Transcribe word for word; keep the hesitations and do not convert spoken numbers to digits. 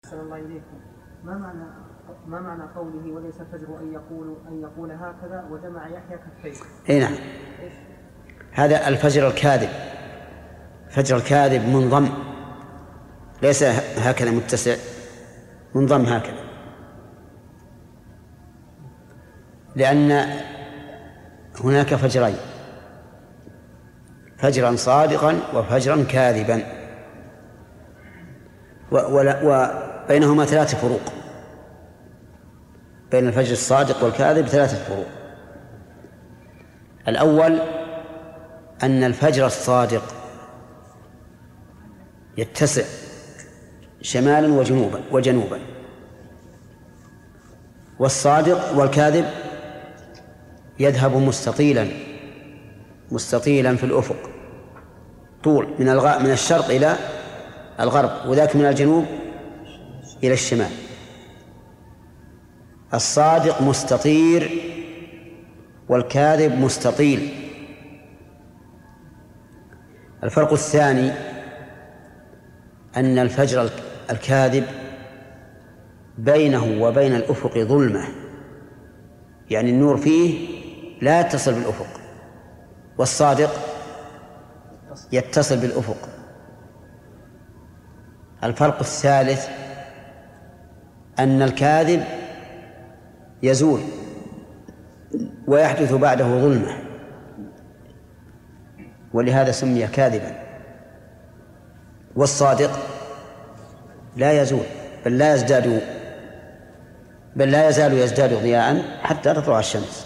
أحسن الله إليكم. ما معنى ما معنى قوله وليس الفجر أن يقول أن يقول هكذا وجمع يحيى كفيه؟ أي نعم، هذا الفجر الكاذب، فجر الكاذب منضم، ليس هكذا متسع، منضم هكذا، لأن هناك فجرين، فجرا صادقا وفجرا كاذبا، وبينهما ثلاث فروق، بين الفجر الصادق والكاذب ثلاثة فروق. الأول أن الفجر الصادق يتسع شمالا وجنوبا وجنوبا، والصادق والكاذب يذهب مستطيلا مستطيلا في الأفق، طول من الغ... من الشرق إلى الغرب، وذاك من الجنوب إلى الشمال. الصادق مستطير والكاذب مستطيل. الفرق الثاني أن الفجر الكاذب بينه وبين الأفق ظلمة، يعني النور فيه لا يتصل بالأفق، والصادق يتصل بالأفق. الفرق الثالث أن الكاذب يزول ويحدث بعده ظلمة، ولهذا سمي كاذبا. والصادق لا يزول، بل لا يزداد بل لا يزال يزداد ضياء حتى تطلع الشمس.